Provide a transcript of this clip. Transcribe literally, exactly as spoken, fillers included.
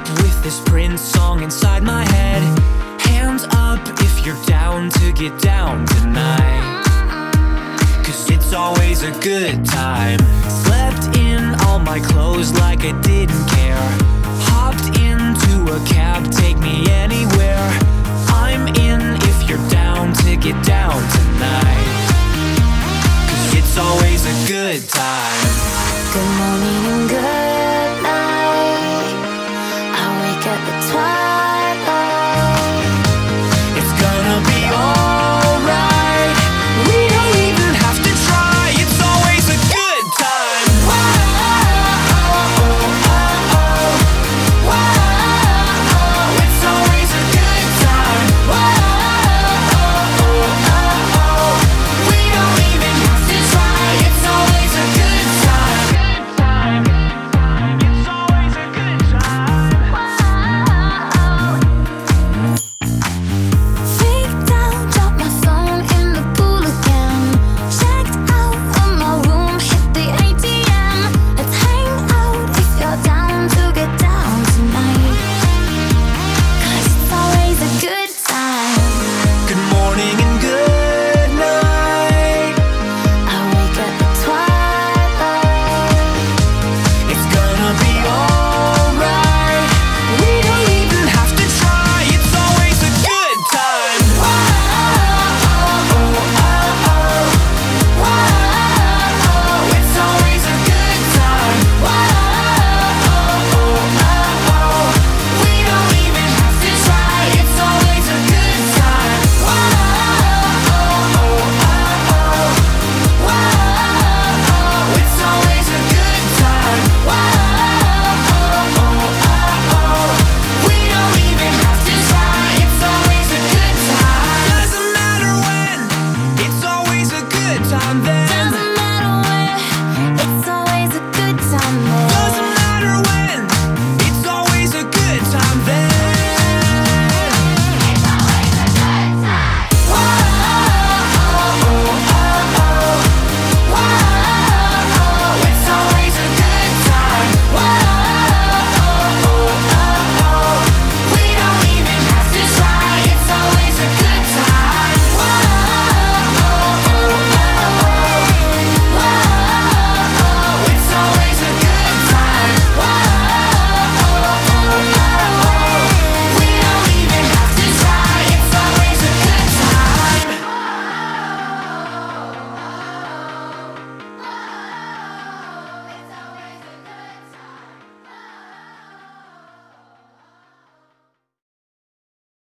with this Prince song inside my head. Hands up if you're down to get down tonight, 'cause it's always a good time. Slept in all my clothes like I didn't care. Hopped into a cab, take me anywhere. I'm in if you're down to get down tonight, 'cause it's always a good time. Good morning and good night. I wake up at twilight.